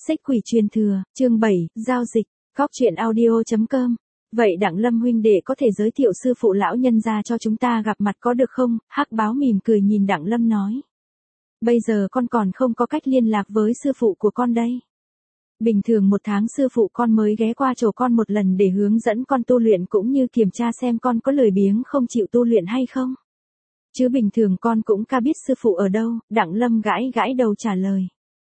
Xích quỷ truyền thừa, chương 7, giao dịch, góc truyện audio.com. Vậy Đặng Lâm huynh đệ có thể giới thiệu sư phụ lão nhân gia cho chúng ta gặp mặt có được không? Hắc Báo mỉm cười nhìn Đặng Lâm nói. Bây giờ con còn không có cách liên lạc với sư phụ của con đây. Bình thường một tháng sư phụ con mới ghé qua chỗ con một lần để hướng dẫn con tu luyện cũng như kiểm tra xem con có lười biếng không chịu tu luyện hay không. Chứ bình thường con cũng ca biết sư phụ ở đâu, Đặng Lâm gãi gãi đầu trả lời.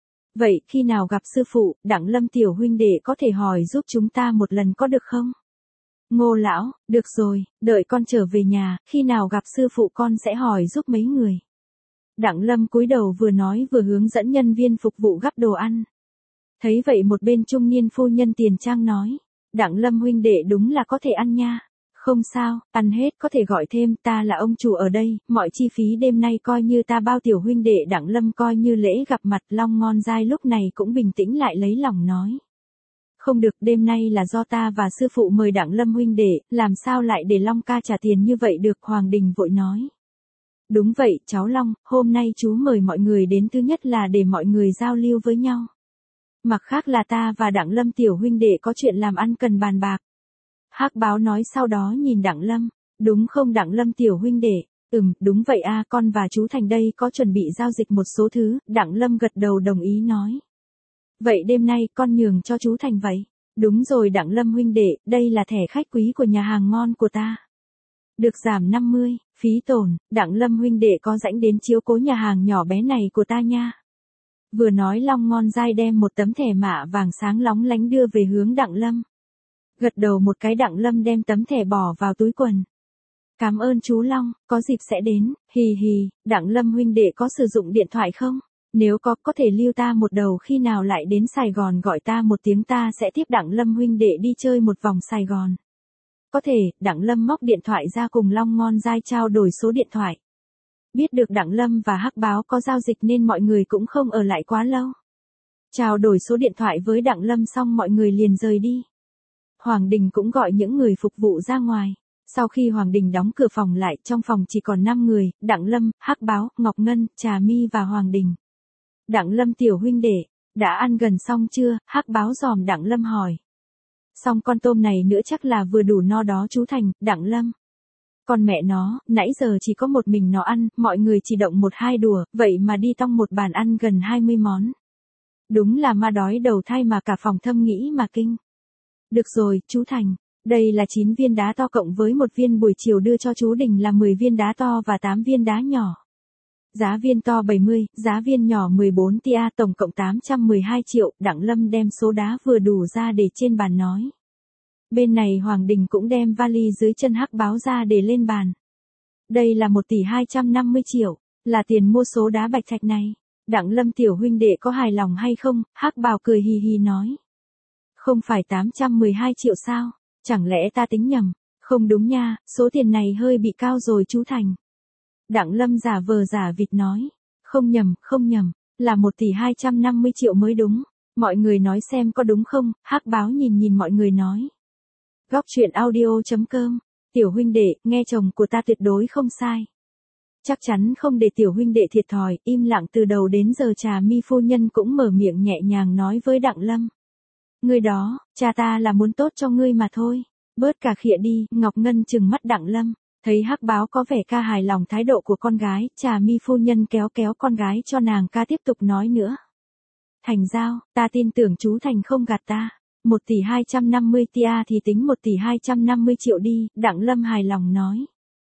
Vậy khi nào gặp sư phụ, Đặng Lâm tiểu huynh đệ có thể hỏi giúp chúng ta một lần có được không? Ngô lão, được rồi, đợi con trở về nhà, khi nào gặp sư phụ con sẽ hỏi giúp mấy người. Đặng Lâm cúi đầu vừa nói vừa hướng dẫn nhân viên phục vụ gắp đồ ăn. Thấy vậy một bên trung niên phu nhân tiền trang nói, Đặng Lâm huynh đệ đúng là có thể ăn nha. Không sao, ăn hết có thể gọi thêm, ta là ông chủ ở đây, mọi chi phí đêm nay coi như ta bao tiểu huynh đệ. Đặng Lâm coi như lễ gặp mặt. Long Ngon Dai lúc này cũng bình tĩnh lại lấy lòng nói. Không được, đêm nay là do ta và sư phụ mời Đặng Lâm huynh đệ, làm sao lại để Long ca trả tiền như vậy được. Hoàng Đình vội nói. Đúng vậy, cháu Long, hôm nay chú mời mọi người đến thứ nhất là để mọi người giao lưu với nhau. Mặt khác là ta và Đặng Lâm tiểu huynh đệ có chuyện làm ăn cần bàn bạc. Hắc Báo nói sau đó nhìn Đặng Lâm, đúng không Đặng Lâm tiểu huynh đệ? Đúng vậy a, con và chú Thành đây có chuẩn bị giao dịch một số thứ. Đặng Lâm gật đầu đồng ý nói. Vậy đêm nay con nhường cho chú Thành vậy? Đúng rồi Đặng Lâm huynh đệ, đây là thẻ khách quý của nhà hàng ngon của ta. Được giảm 50, phí tổn. Đặng Lâm huynh đệ có rảnh đến chiếu cố nhà hàng nhỏ bé này của ta nha. Vừa nói Long Ngon Dai đem một tấm thẻ mạ vàng sáng lóng lánh đưa về hướng Đặng Lâm. Gật đầu một cái Đặng Lâm đem tấm thẻ bỏ vào túi quần. Cảm ơn chú Long, có dịp sẽ đến, hì hì. Đặng Lâm huynh đệ có sử dụng điện thoại không? Nếu có thể lưu ta một đầu, khi nào lại đến Sài Gòn gọi ta một tiếng ta sẽ tiếp Đặng Lâm huynh đệ đi chơi một vòng Sài Gòn. Có thể. Đặng Lâm móc điện thoại ra cùng Long Ngon Dai trao đổi số điện thoại. Biết được Đặng Lâm và Hắc Báo có giao dịch nên mọi người cũng không ở lại quá lâu. Trao đổi số điện thoại với Đặng Lâm xong mọi người liền rời đi. Hoàng Đình cũng gọi những người phục vụ ra ngoài. Sau khi Hoàng Đình đóng cửa phòng lại, trong phòng chỉ còn 5 người, Đặng Lâm, Hắc Báo, Ngọc Ngân, Trà Mi và Hoàng Đình. Đặng Lâm tiểu huynh đệ, đã ăn gần xong chưa? Hắc Báo dòm Đặng Lâm hỏi. Xong con tôm này nữa chắc là vừa đủ no đó chú Thành. Đặng Lâm. Con mẹ nó, nãy giờ chỉ có một mình nó ăn, mọi người chỉ động 1-2 đùa, vậy mà đi tong một bàn ăn gần 20 món. Đúng là ma đói đầu thai mà cả phòng thâm nghĩ mà kinh. Được rồi, chú Thành, đây là 9 viên đá to cộng với một viên buổi chiều đưa cho chú Đình là 10 viên đá to và 8 viên đá nhỏ. Giá viên to 70, giá viên nhỏ 14 tia, tổng cộng 812 triệu. Đặng Lâm đem số đá vừa đủ ra để trên bàn nói. Bên này Hoàng Đình cũng đem vali dưới chân Hắc Báo ra để lên bàn. Đây là 1 tỷ 250 triệu, là tiền mua số đá bạch thạch này. Đặng Lâm tiểu huynh đệ có hài lòng hay không? Hắc Báo cười hì hì nói. Không phải 812 triệu sao? Chẳng lẽ ta tính nhầm? Không đúng nha, số tiền này hơi bị cao rồi chú Thành. Đặng Lâm giả vờ giả vịt nói. Không nhầm, là 1 tỷ 250 triệu mới đúng. Mọi người nói xem có đúng không? Hắc Báo nhìn mọi người nói. Góc truyện audio.com. Tiểu huynh đệ, nghe chồng của ta tuyệt đối không sai. Chắc chắn không để tiểu huynh đệ thiệt thòi. Im lặng từ đầu đến giờ Trà Mi phu nhân cũng mở miệng nhẹ nhàng nói với Đặng Lâm. Ngươi đó, cha ta là muốn tốt cho ngươi mà thôi. Bớt cà khịa đi. Ngọc Ngân trừng mắt Đặng Lâm. Thấy Hắc Báo có vẻ ca hài lòng thái độ của con gái, Trà Mi phu nhân kéo con gái cho nàng ca tiếp tục nói nữa. Thành giao, ta tin tưởng chú Thành không gạt ta. 1 tỷ 250 tia thì tính 1 tỷ 250 triệu đi. Đặng Lâm hài lòng nói.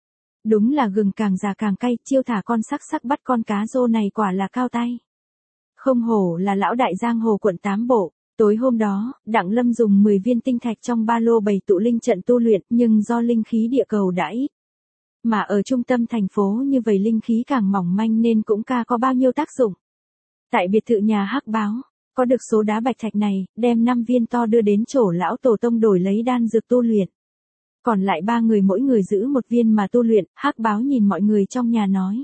Đúng là gừng càng già càng cay, chiêu thả con sắc bắt con cá rô này quả là cao tay. Không hổ là lão đại giang hồ quận 8 bộ. Tối hôm đó, Đặng Lâm dùng 10 viên tinh thạch trong ba lô bày tụ linh trận tu luyện, nhưng do linh khí địa cầu đã ít. Mà ở trung tâm thành phố như vậy linh khí càng mỏng manh nên cũng có bao nhiêu tác dụng. Tại biệt thự nhà Hắc Báo, có được số đá bạch thạch này, đem 5 viên to đưa đến chỗ lão tổ tông đổi lấy đan dược tu luyện. Còn lại 3 người mỗi người giữ 1 viên mà tu luyện. Hắc Báo nhìn mọi người trong nhà nói.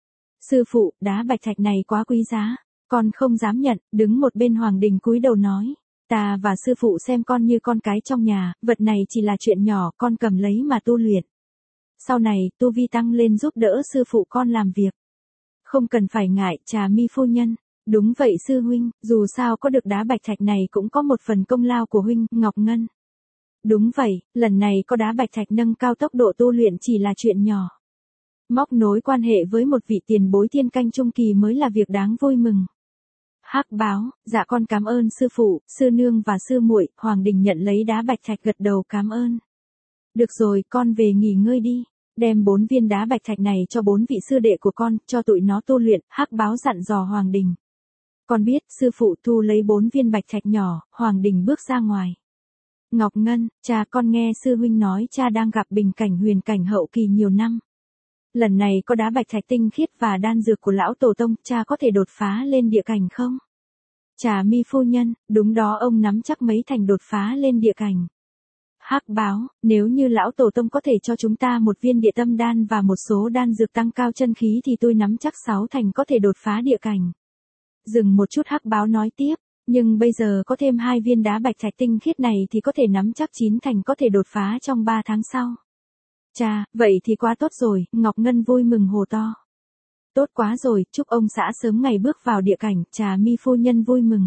Sư phụ, đá bạch thạch này quá quý giá. Con không dám nhận. Đứng một bên Hoàng Đình cúi đầu nói. Ta và sư phụ xem con như con cái trong nhà, vật này chỉ là chuyện nhỏ, con cầm lấy mà tu luyện. Sau này, tu vi tăng lên giúp đỡ sư phụ con làm việc. Không cần phải ngại, Trà Mi phu nhân. Đúng vậy sư huynh, dù sao có được đá bạch thạch này cũng có một phần công lao của huynh, Ngọc Ngân. Đúng vậy, lần này có đá bạch thạch nâng cao tốc độ tu luyện chỉ là chuyện nhỏ. Móc nối quan hệ với một vị tiền bối thiên canh trung kỳ mới là việc đáng vui mừng. Hắc báo, dạ con cảm ơn sư phụ, sư nương và sư muội. Hoàng Đình nhận lấy đá bạch thạch gật đầu cảm ơn. Được rồi, con về nghỉ ngơi đi. Đem 4 viên đá bạch thạch này cho 4 vị sư đệ của con, cho tụi nó tu luyện. Hắc báo dặn dò Hoàng Đình. Con biết, sư phụ. Thu lấy 4 viên bạch thạch nhỏ, Hoàng Đình bước ra ngoài. Ngọc Ngân, cha con nghe sư huynh nói cha đang gặp bình cảnh huyền cảnh hậu kỳ nhiều năm. Lần này có đá bạch thạch tinh khiết và đan dược của lão tổ tông, cha có thể đột phá lên địa cảnh không? Trà Mi phu nhân, đúng đó, ông nắm chắc mấy thành đột phá lên địa cảnh. Hắc báo, nếu như lão tổ tông có thể cho chúng ta một viên địa tâm đan và một số đan dược tăng cao chân khí thì tôi nắm chắc 6 thành có thể đột phá địa cảnh. Dừng một chút, Hắc báo nói tiếp, nhưng bây giờ có thêm 2 viên đá bạch thạch tinh khiết này thì có thể nắm chắc 9 thành có thể đột phá trong 3 tháng sau. Chà, vậy thì quá tốt rồi, Ngọc Ngân vui mừng hô to. Tốt quá rồi, chúc ông xã sớm ngày bước vào địa cảnh, Trà Mi phu nhân vui mừng.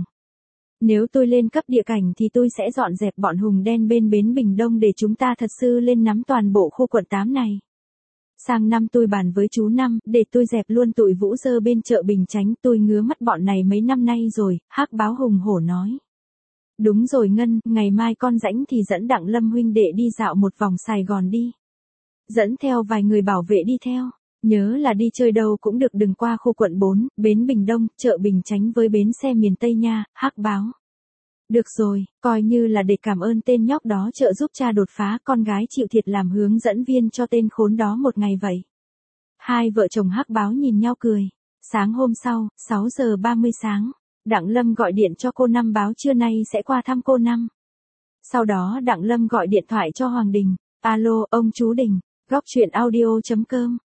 Nếu tôi lên cấp địa cảnh thì tôi sẽ dọn dẹp bọn hùng đen bên bến Bình Đông để chúng ta thật sự lên nắm toàn bộ khu quận 8 này. Sang năm tôi bàn với chú Năm, để tôi dẹp luôn tụi vũ dơ bên chợ Bình Chánh, tôi ngứa mắt bọn này mấy năm nay rồi, Hắc báo hùng hổ nói. Đúng rồi Ngân, ngày mai con rảnh thì dẫn Đặng Lâm huynh đệ đi dạo một vòng Sài Gòn đi. Dẫn theo vài người bảo vệ đi theo. Nhớ là đi chơi đâu cũng được, đừng qua khu quận 4, bến Bình Đông, chợ Bình Chánh với bến xe miền Tây nha, Hắc báo. Được rồi, coi như là để cảm ơn tên nhóc đó trợ giúp cha đột phá, con gái chịu thiệt làm hướng dẫn viên cho tên khốn đó một ngày vậy. Hai vợ chồng Hắc báo nhìn nhau cười. Sáng hôm sau, 6 giờ 30 sáng, Đặng Lâm gọi điện cho cô Năm báo trưa nay sẽ qua thăm cô Năm. Sau đó Đặng Lâm gọi điện thoại cho Hoàng Đình. Alo, ông chú Đình, góc chuyện audio.com.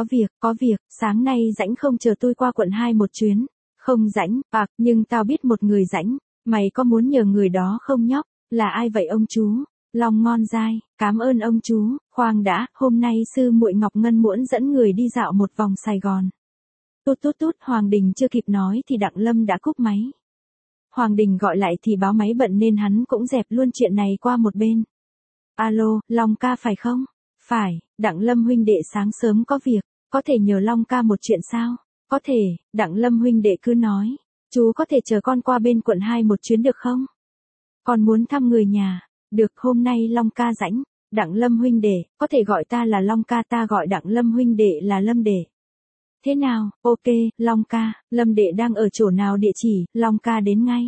Có việc, sáng nay rảnh không, chờ tôi qua quận 2 một chuyến. Không rảnh, nhưng tao biết một người rảnh. Mày có muốn nhờ người đó không nhóc? Là ai vậy ông chú? Long ngon dai, cảm ơn ông chú. Khoan đã, hôm nay sư muội Ngọc Ngân muốn dẫn người đi dạo một vòng Sài Gòn. Tút, Hoàng Đình chưa kịp nói thì Đặng Lâm đã cúp máy. Hoàng Đình gọi lại thì báo máy bận nên hắn cũng dẹp luôn chuyện này qua một bên. Alo, Long ca phải không? Phải, Đặng Lâm huynh đệ sáng sớm có việc, có thể nhờ Long ca một chuyện sao? Có thể, Đặng Lâm huynh đệ cứ nói, chú có thể chờ con qua bên quận 2 một chuyến được không? Con muốn thăm người nhà, được, hôm nay Long ca rảnh. Đặng Lâm huynh đệ, có thể gọi ta là Long ca, ta gọi Đặng Lâm huynh đệ là Lâm đệ. Thế nào, ok, Long ca, Lâm đệ đang ở chỗ nào, địa chỉ, Long ca đến ngay.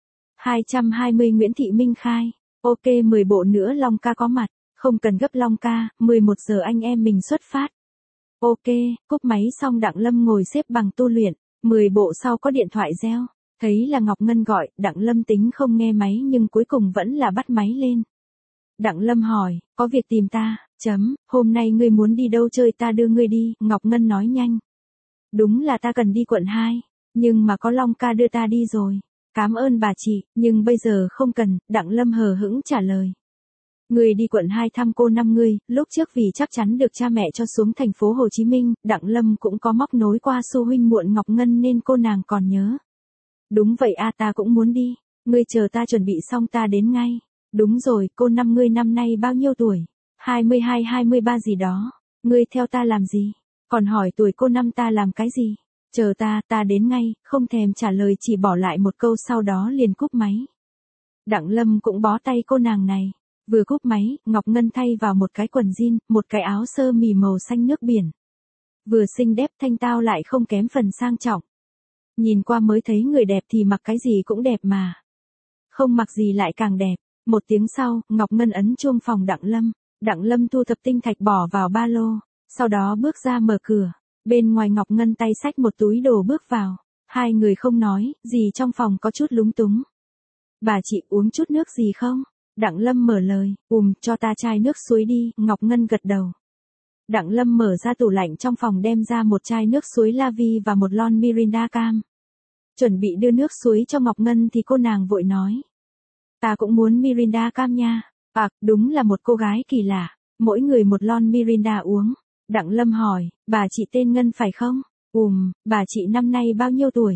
220 Nguyễn Thị Minh Khai, ok 10 bộ nữa Long ca có mặt. Không cần gấp Long ca, 11 giờ anh em mình xuất phát. Ok, cúp máy xong Đặng Lâm ngồi xếp bằng tu luyện, 10 bộ sau có điện thoại reo, thấy là Ngọc Ngân gọi, Đặng Lâm tính không nghe máy nhưng cuối cùng vẫn là bắt máy lên. Đặng Lâm hỏi, có việc tìm ta, hôm nay ngươi muốn đi đâu chơi ta đưa ngươi đi, Ngọc Ngân nói nhanh. Đúng là ta cần đi quận 2, nhưng mà có Long ca đưa ta đi rồi. Cảm ơn bà chị, nhưng bây giờ không cần, Đặng Lâm hờ hững trả lời. Người đi quận 2 thăm cô Năm ngươi, lúc trước vì chắc chắn được cha mẹ cho xuống thành phố Hồ Chí Minh, Đặng Lâm cũng có móc nối qua sư huynh muộn Ngọc Ngân nên cô nàng còn nhớ. Đúng vậy ta cũng muốn đi, ngươi chờ ta chuẩn bị xong ta đến ngay. Đúng rồi, cô Năm ngươi năm nay bao nhiêu tuổi? 22-23 gì đó, ngươi theo ta làm gì? Còn hỏi tuổi cô Năm ta làm cái gì? Chờ ta đến ngay, không thèm trả lời chỉ bỏ lại một câu sau đó liền cúp máy. Đặng Lâm cũng bó tay cô nàng này. Vừa cúp máy, Ngọc Ngân thay vào một cái quần jean, một cái áo sơ mi màu xanh nước biển. Vừa xinh đẹp thanh tao lại không kém phần sang trọng. Nhìn qua mới thấy người đẹp thì mặc cái gì cũng đẹp mà. Không mặc gì lại càng đẹp. Một tiếng sau, Ngọc Ngân ấn chuông phòng Đặng Lâm. Đặng Lâm thu thập tinh thạch bỏ vào ba lô. Sau đó bước ra mở cửa. Bên ngoài Ngọc Ngân tay xách một túi đồ bước vào. Hai người không nói, gì trong phòng có chút lúng túng. Bà chị uống chút nước gì không? Đặng Lâm mở lời, cho ta chai nước suối đi, Ngọc Ngân gật đầu. Đặng Lâm mở ra tủ lạnh trong phòng đem ra một chai nước suối La Vi và một lon Mirinda cam. Chuẩn bị đưa nước suối cho Ngọc Ngân thì cô nàng vội nói. Ta cũng muốn Mirinda cam nha. Đúng là một cô gái kỳ lạ, mỗi người một lon Mirinda uống. Đặng Lâm hỏi, bà chị tên Ngân phải không? Bà chị năm nay bao nhiêu tuổi?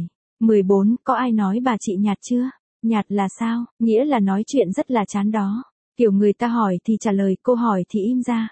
14. Có ai nói bà chị nhạt chưa? Nhạt là sao? Nghĩa là nói chuyện rất là chán đó. Kiểu người ta hỏi thì trả lời, cô hỏi thì im ra.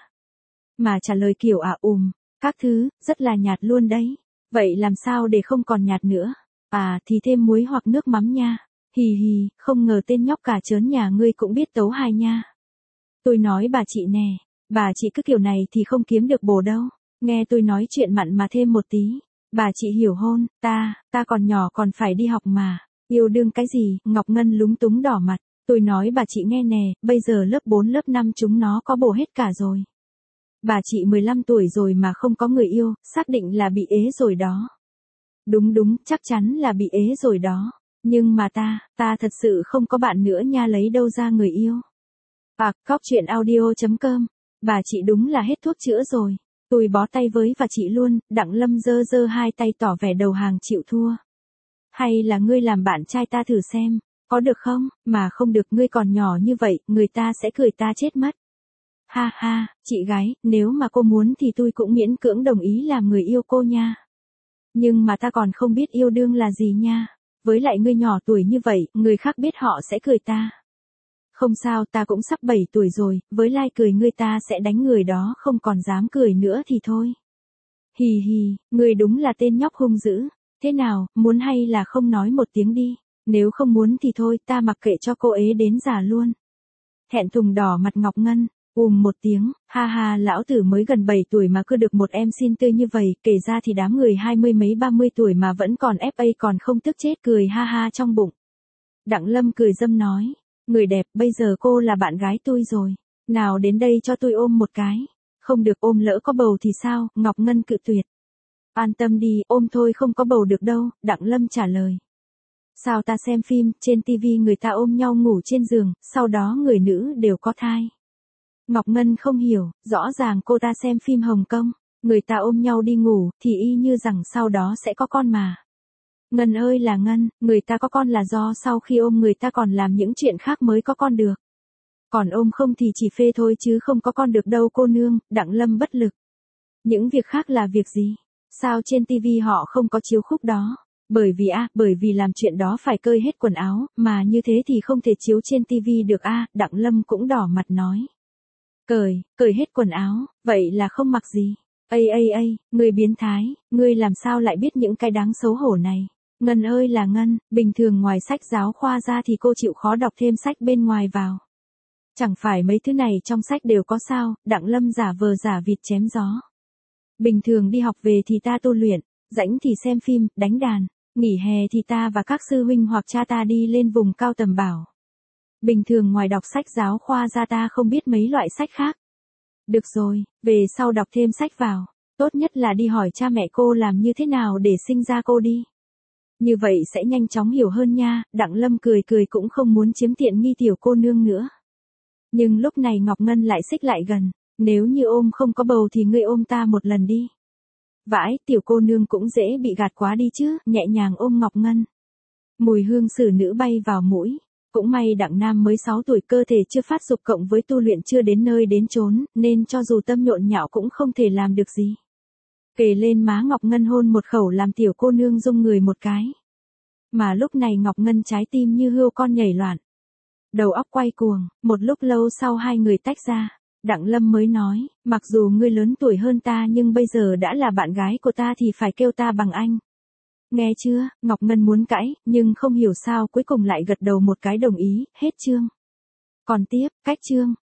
Mà trả lời kiểu các thứ, rất là nhạt luôn đấy. Vậy làm sao để không còn nhạt nữa? À, thì thêm muối hoặc nước mắm nha. Hì hì, không ngờ tên nhóc cả trớn nhà ngươi cũng biết tấu hài nha. Tôi nói bà chị nè, bà chị cứ kiểu này thì không kiếm được bồ đâu. Nghe tôi nói chuyện mặn mà thêm một tí. Bà chị hiểu hôn, ta còn nhỏ còn phải đi học mà. Yêu đương cái gì? Ngọc Ngân lúng túng đỏ mặt. Tôi nói bà chị nghe nè, bây giờ lớp 4 lớp 5 chúng nó có bồ hết cả rồi. Bà chị 15 tuổi rồi mà không có người yêu, xác định là bị ế rồi đó. Đúng, chắc chắn là bị ế rồi đó. Nhưng mà ta thật sự không có bạn nữa nha, lấy đâu ra người yêu. Cóc truyện audio.com. Bà chị đúng là hết thuốc chữa rồi. Tôi bó tay với và chị luôn. Đặng Lâm giơ hai tay tỏ vẻ đầu hàng chịu thua. Hay là ngươi làm bạn trai ta thử xem, có được không? Mà không được, ngươi còn nhỏ như vậy, người ta sẽ cười ta chết mất. Ha ha, chị gái, nếu mà cô muốn thì tôi cũng miễn cưỡng đồng ý làm người yêu cô nha. Nhưng mà ta còn không biết yêu đương là gì nha. Với lại ngươi nhỏ tuổi như vậy, người khác biết họ sẽ cười ta. Không sao, ta cũng sắp 7 tuổi rồi, với lai cười ngươi ta sẽ đánh người đó, không còn dám cười nữa thì thôi. Hì hì, ngươi đúng là tên nhóc hung dữ. Thế nào, muốn hay là không nói một tiếng đi. Nếu không muốn thì thôi, ta mặc kệ cho cô ấy đến già luôn. Thẹn thùng đỏ mặt Ngọc Ngân. Một tiếng, ha ha, lão tử mới gần 7 tuổi mà cứ được một em xin tươi như vậy, kể ra thì đám người 20 mấy 30 tuổi mà vẫn còn FA còn không tức chết cười ha ha trong bụng. Đặng Lâm cười dâm nói, người đẹp, bây giờ cô là bạn gái tôi rồi, nào đến đây cho tôi ôm một cái. Không được, ôm lỡ có bầu thì sao? Ngọc Ngân cự tuyệt. An tâm đi, ôm thôi không có bầu được đâu, Đặng Lâm trả lời. Sao ta xem phim, trên tivi người ta ôm nhau ngủ trên giường, sau đó người nữ đều có thai. Ngọc Ngân không hiểu, rõ ràng cô ta xem phim Hồng Kông, người ta ôm nhau đi ngủ, thì y như rằng sau đó sẽ có con mà. Ngân ơi là Ngân, người ta có con là do sau khi ôm người ta còn làm những chuyện khác mới có con được. Còn ôm không thì chỉ phê thôi chứ không có con được đâu cô nương, Đặng Lâm bất lực. Những việc khác là việc gì? Sao trên tivi họ không có chiếu khúc đó? Bởi vì làm chuyện đó phải cơi hết quần áo, mà như thế thì không thể chiếu trên tivi được Đặng Lâm cũng đỏ mặt nói. Cởi hết quần áo, vậy là không mặc gì. Ây, ngươi biến thái, ngươi làm sao lại biết những cái đáng xấu hổ này? Ngân ơi là Ngân, bình thường ngoài sách giáo khoa ra thì cô chịu khó đọc thêm sách bên ngoài vào. Chẳng phải mấy thứ này trong sách đều có sao? Đặng Lâm giả vờ giả vịt chém gió. Bình thường đi học về thì ta tu luyện, rảnh thì xem phim, đánh đàn, nghỉ hè thì ta và các sư huynh hoặc cha ta đi lên vùng cao tầm bảo. Bình thường ngoài đọc sách giáo khoa ra ta không biết mấy loại sách khác. Được rồi, về sau đọc thêm sách vào. Tốt nhất là đi hỏi cha mẹ cô làm như thế nào để sinh ra cô đi. Như vậy sẽ nhanh chóng hiểu hơn nha. Đặng Lâm cười cũng không muốn chiếm tiện nghi tiểu cô nương nữa. Nhưng lúc này Ngọc Ngân lại xích lại gần. Nếu như ôm không có bầu thì ngươi ôm ta một lần đi. Vãi, tiểu cô nương cũng dễ bị gạt quá đi chứ. Nhẹ nhàng ôm Ngọc Ngân. Mùi hương xử nữ bay vào mũi. Cũng may Đặng Nam mới 6 tuổi, cơ thể chưa phát dục cộng với tu luyện chưa đến nơi đến chốn, nên cho dù tâm nhộn nhạo cũng không thể làm được gì. Kề lên má Ngọc Ngân hôn một khẩu làm tiểu cô nương rung người một cái. Mà lúc này Ngọc Ngân trái tim như hươu con nhảy loạn. Đầu óc quay cuồng, một lúc lâu sau hai người tách ra. Đặng Lâm mới nói, mặc dù ngươi lớn tuổi hơn ta nhưng bây giờ đã là bạn gái của ta thì phải kêu ta bằng anh. Nghe chưa? Ngọc Ngân muốn cãi, nhưng không hiểu sao cuối cùng lại gật đầu một cái đồng ý, hết chương. Còn tiếp, cách chương.